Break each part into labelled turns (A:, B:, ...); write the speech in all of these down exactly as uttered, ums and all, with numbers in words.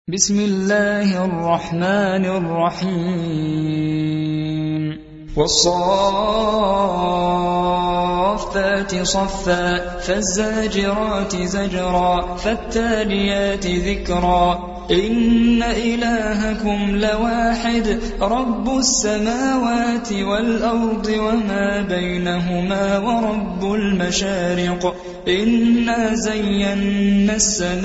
A: بسم الله الرحمن الرحيم والصافات صفا فالزاجرات زجرا فالتاليات ذكرا إن إلهكم لواحد رب السماوات والأرض وما بينهما ورب المشارق إنا زينا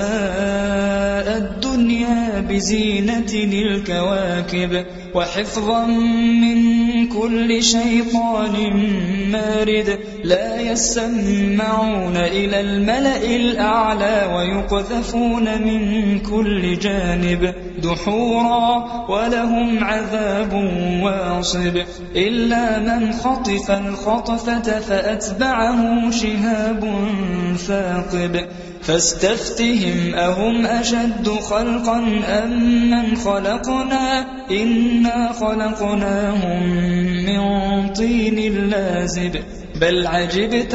A: السماء الدنيا بزينة الكواكب وحفظا من كل شيطان مارد لا يسمعون إلى الملأ الأعلى ويقذفون من كل جانب دحورا ولهم عذاب واصب إلا من خطف الخطفة فأتبعه شهاب ثاقب فاستفتهم أهم أشد خلقا أم من خلقنا إنا خلقناهم من طين لازب بل عجبت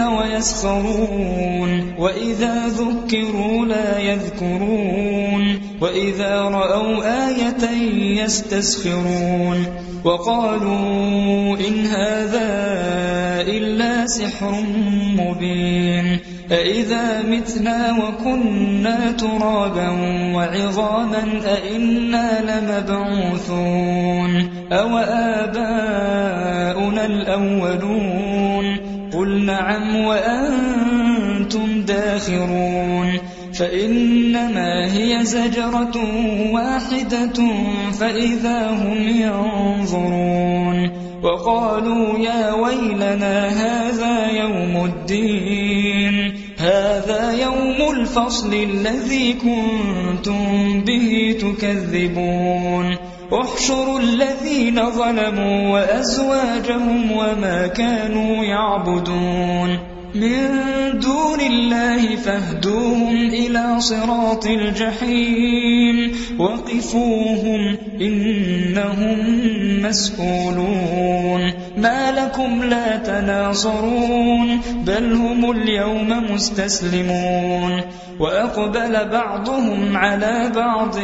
A: ويسخرون وإذا ذكروا لا يذكرون وإذا رأوا آية يستسخرون وقالوا إن هذا إلا سحر مبين أإذا متنا وكنا ترابا وعظاما أإنا لمبعوثون أو آباؤنا الأولون قل نعم وأنتم داخرون فإنما هي زجرة واحدة فإذا هم ينظرون وقالوا يا ويلنا هذا يوم الدين هذا يوم الفصل الذي كنتم به تكذبون احشروا الذين ظلموا وأزواجهم وما كانوا يعبدون من دون الله فاهدوهم إلى صراط الجحيم وقفوهم إنهم مسؤولون ما لكم لا تناصرون بل هم اليوم مستسلمون وأقبل بعضهم على بعض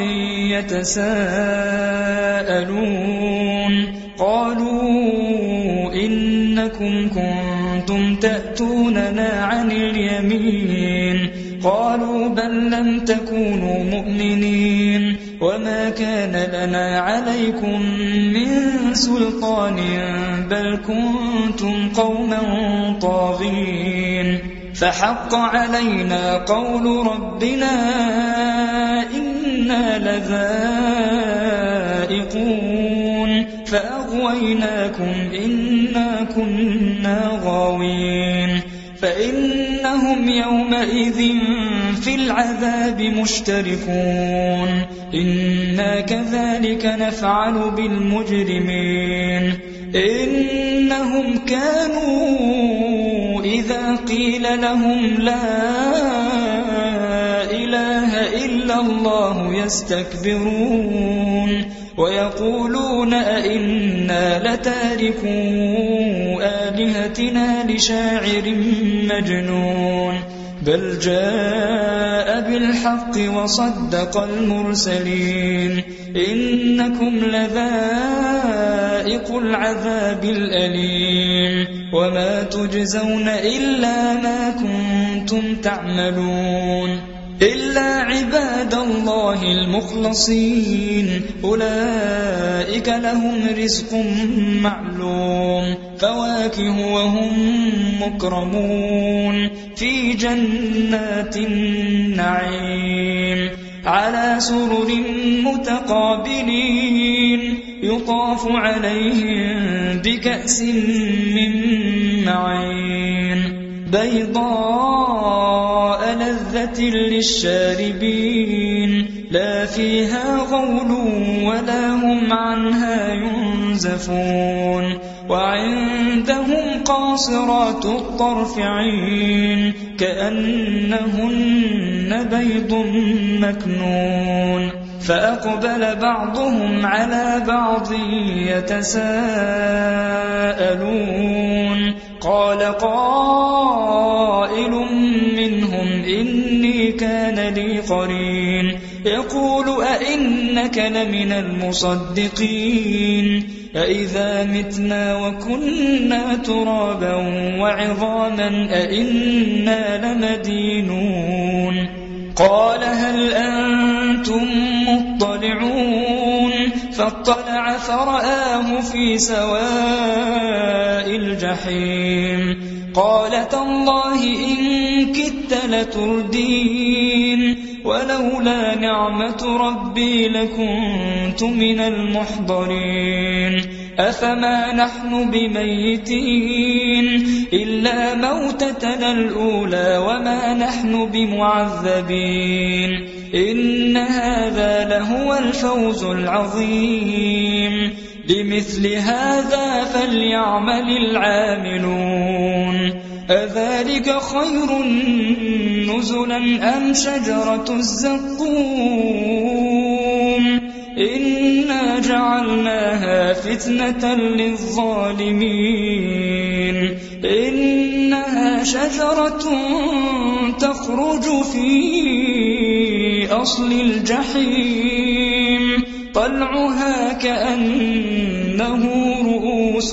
A: يتساءلون قالوا إنكم كنتم تأتوننا عن اليمين قالوا بل لم تكونوا مؤمنين وما كان لنا عليكم من سلطان بل كنتم قوما طاغين فحق علينا قول ربنا إنا لذائقون فأغويناكم إنا كنا غاوين فإنهم يومئذ في العذاب مشتركون إنا كذلك نفعل بالمجرمين إنهم كانوا إذا قيل لهم لا إله إلا الله يستكبرون ويقولون أئنا لتاركو آلهتنا لشاعر مجنون بل جاء بالحق وصدق المرسلين إنكم لذائق العذاب الأليم وما تجزون إلا ما كنتم تعملون إلا عباد الله المخلصين أولئك لهم رزق معلوم فواكه وهم مكرمون في جنات النعيم على سرر متقابلين يطاف عليهم بكأس من معين بيضاء لذة للشاربين لا فيها غول ولا هم عنها ينزفون وعندهم قاصرات الطرف عين كأنهن بيض مكنون فأقبل بعضهم على بعض يتساءلون قال قائل منهم إني كان لي قرين يقول أئنك لمن المصدقين أئذا متنا وكنا ترابا وعظاما أئنا لمدينون قال هل أنتم مطلعون فاطلع فرآه في سواء الجحيم قال تالله إن كدت لتردين ولولا نعمة ربي لكنت من المحضرين أفما نحن بميتين إلا موتتنا الأولى وما نحن بمعذبين إن هذا لهو الفوز العظيم لمثل هذا فليعمل العاملون أذلك خير نزلا أم شجرة الزقوم إنا جعلناها فتنة للظالمين إنها شجرة تخرج في أصل الجحيم طلعها كأنه رؤوس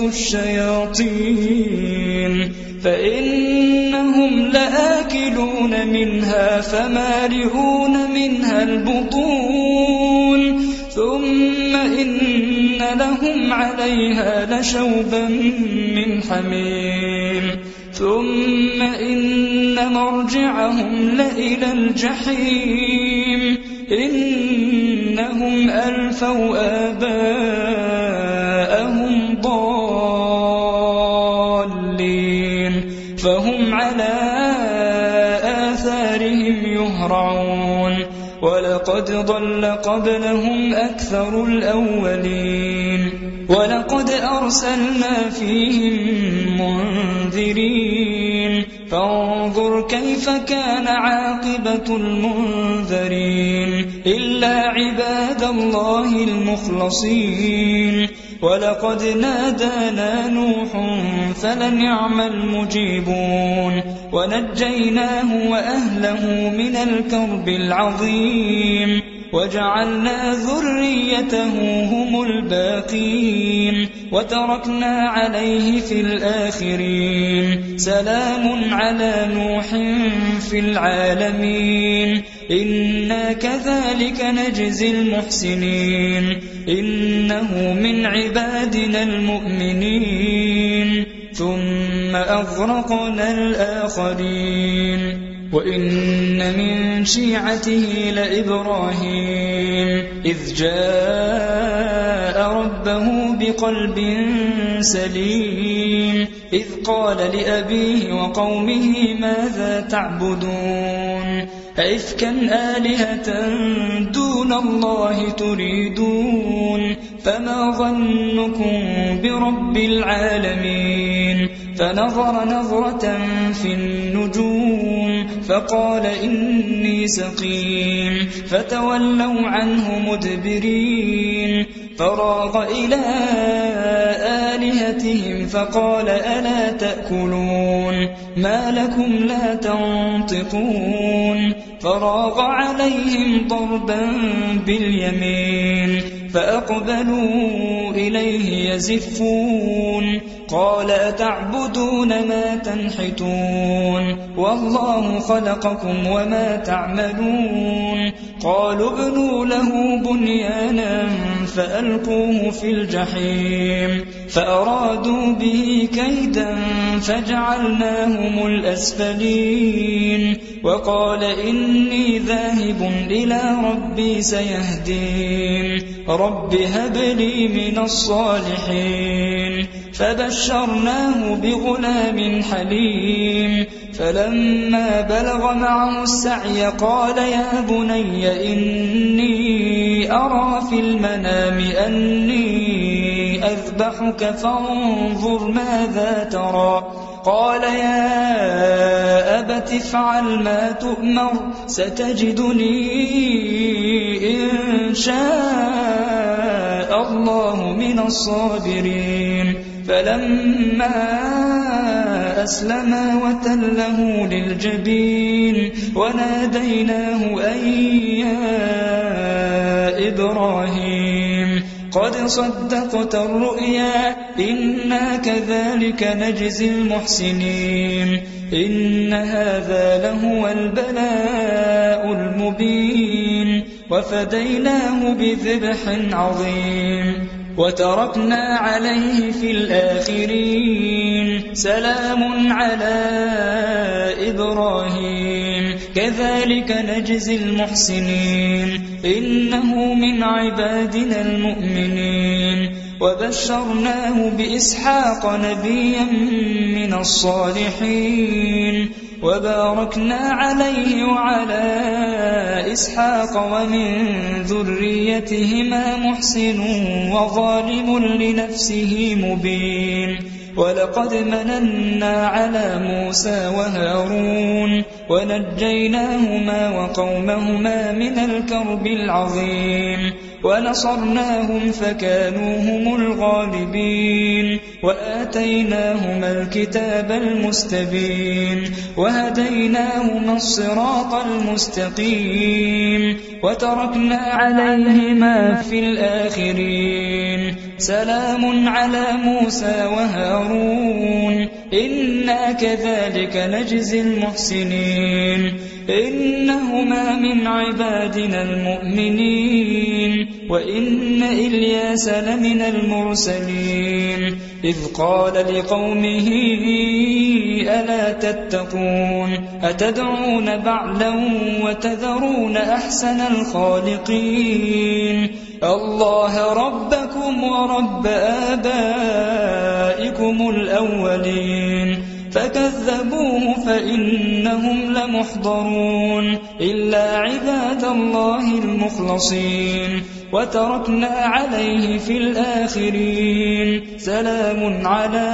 A: الشياطين فإنهم لآكلون منها فمالئون منها البطون ثم إن لهم عليها لشوبا من حميم ثم إن مرجعهم لإلى الجحيم إنهم ألفوا آباءهم ضالين فهم على آثارهم يهرعون ولقد ضل قبلهم أكثر الأولين ولقد أرسلنا فيهم منذرين فانظر كيف كان عاقبة المنذرين إلا عباد الله المخلصين ولقد نادانا نوح فلنعم المجيبون ونجيناه وأهله من الكرب العظيم وجعلنا ذريته هم الباقين وتركنا عليه في الآخرين سلام على نوح في العالمين إنا كذلك نجزي المحسنين إنه من عبادنا المؤمنين ثم أغرقنا الآخرين وإن من شيعته لإبراهيم إذ جاء ربه بقلب سليم إذ قال لأبيه وقومه ماذا تعبدون أئفكا آلهة دون الله تريدون فما ظنكم برب العالمين فنظر نظرة في النجوم فقال إني سقيم فتولوا عنه مدبرين فراغ إلى آلهتهم فقال ألا تأكلون ما لكم لا تنطقون فراغ عليهم ضربا باليمين فأقبلوا إليه يزفون قال أتعبدون ما تنحتون والله خلقكم وما تعملون قالوا ابنوا له بنيانا فألقوه في الجحيم فأرادوا به كيدا فجعلناهم الأسفلين وقال إني ذاهب إلى ربي سيهدين رب هب لي من الصالحين فبشرناه بغلام حليم فلما بلغ معه السعي قال يا بني إني أرى في المنام أني أذبحك فانظر ماذا ترى قال يا أبت افعل ما تؤمر ستجدني إن شاء الله من الصابرين فلما أسلما وتله للجبين وناديناه أن يا إبراهيم قد صدقت الرؤيا إنا كذلك نجزي المحسنين إن هذا لهو البلاء المبين وفديناه بذبح عظيم وتركنا عليه في الآخرين سلام على إبراهيم كذلك نجزي المحسنين إنه من عبادنا المؤمنين وبشرناه بإسحاق نبيا من الصالحين وباركنا عليه وعلى إسحاق ومن ذريتهما محسن وظالم لنفسه مبين ولقد مننا على موسى وهارون ونجيناهما وقومهما من الكرب العظيم ونصرناهم فكانوا هم الغالبين وآتيناهما الكتاب المستبين وهديناهما الصراط المستقيم وتركنا عليهما في الآخرين سلام على موسى وهارون إنا كذلك نجزي المحسنين إنهما من عبادنا المؤمنين وإن إلياس لمن المرسلين إذ قال لقومه ألا تتقون أتدعون بعلا وتذرون أحسن الخالقين الله ربكم ورب آبائكم الأولين فكذبوه فإنهم لمحضرون إلا عباد الله المخلصين وتركنا عليه في الآخرين سلام على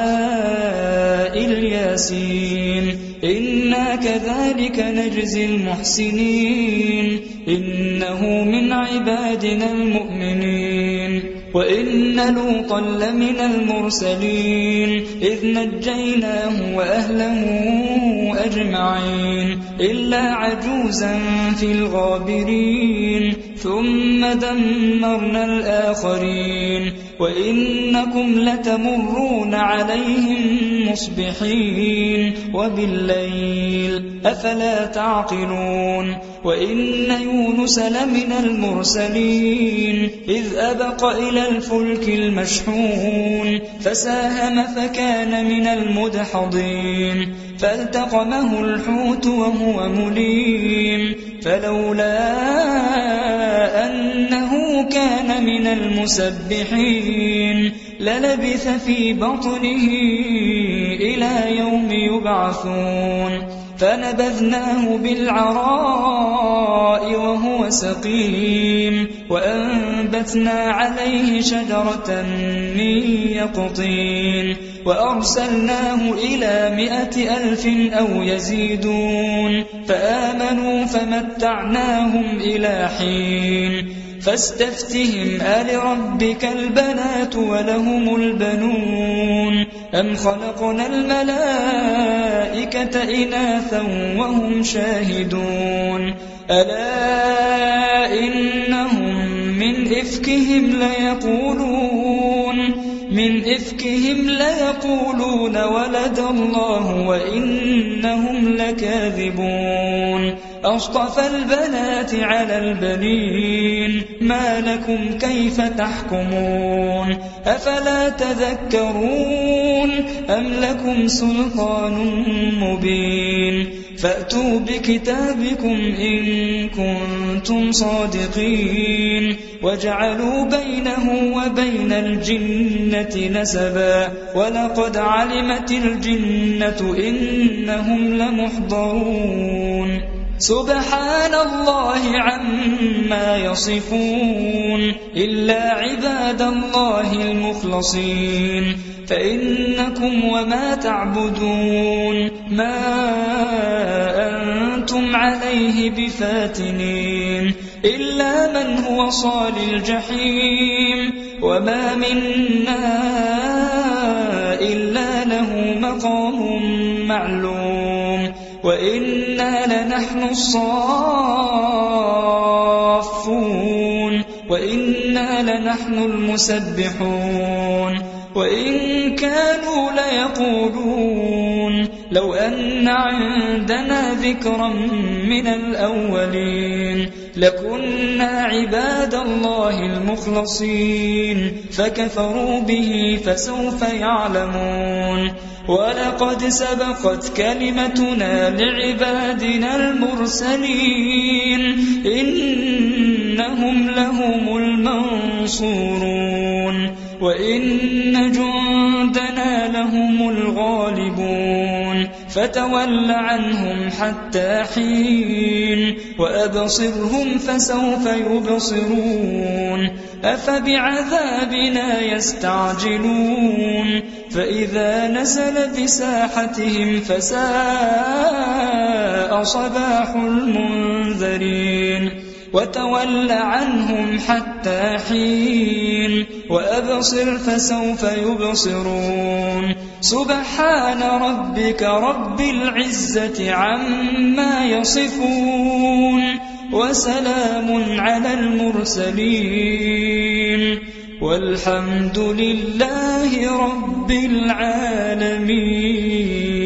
A: الياسين إنا كذلك نجزي المحسنين إنه من عبادنا المؤمنين وإن لوطا لمن المرسلين إذ نجيناه وأهله أجمعين إلا عجوزا في الغابرين ثم دمرنا الآخرين وإنكم لتمرون عليهم مصبحين وبالليل أفلا تعقلون وإن يونس لمن المرسلين إذ أبق إلى الفلك المشحون فساهم فكان من المدحضين فالتقمه الحوت وهو مليم فلولا أنه كان من المسبحين للبث في بطنه إلى يوم يبعثون فنبذناه بالعراء وهو سقيم وأنبتنا عليه شجرة من يقطين وأرسلناه إلى مائة ألف أو يزيدون فآمنوا فمتعناهم إلى حين فاستفتهم ألربك البنات ولهم البنون أم خلقنا الملائكة إناثا وهم شاهدون ألا إنهم من إفكهم ليقولون من إفكهم ليقولون ولد الله وإنهم لكاذبون أصطفى البنات على البنين ما لكم كيف تحكمون أفلا تذكرون أم لكم سلطان مبين فأتوا بكتابكم إن كنتم صادقين وجعلوا بينه وبين الجنة نسبا ولقد علمت الجنة إنهم لمحضرون سبحان الله عما يصفون إلا عباد الله المخلصين فإنكم وما تعبدون ما أنتم عليه بفاتنين إلا من هو صال الجحيم وما منا إلا له مقام معلوم وإنا لنحن الصافون وإنا لنحن المسبحون وإن كانوا ليقولون لو أن عندنا ذكرا من الأولين لكنا عباد الله المخلصين فكفروا به فسوف يعلمون ولقد سبقت كلمتنا لعبادنا المرسلين إنهم لهم المنصورون وإن جندنا لهم الغالبون فتول عنهم حتى حين وأبصرهم فسوف يبصرون أفبعذابنا يستعجلون فإذا نزل بساحتهم فساء صباح المنذرين وتول عنهم حتى حين وأبصر فسوف يبصرون سبحان ربك رب العزة عما يصفون وسلام على المرسلين والحمد لله رب العالمين.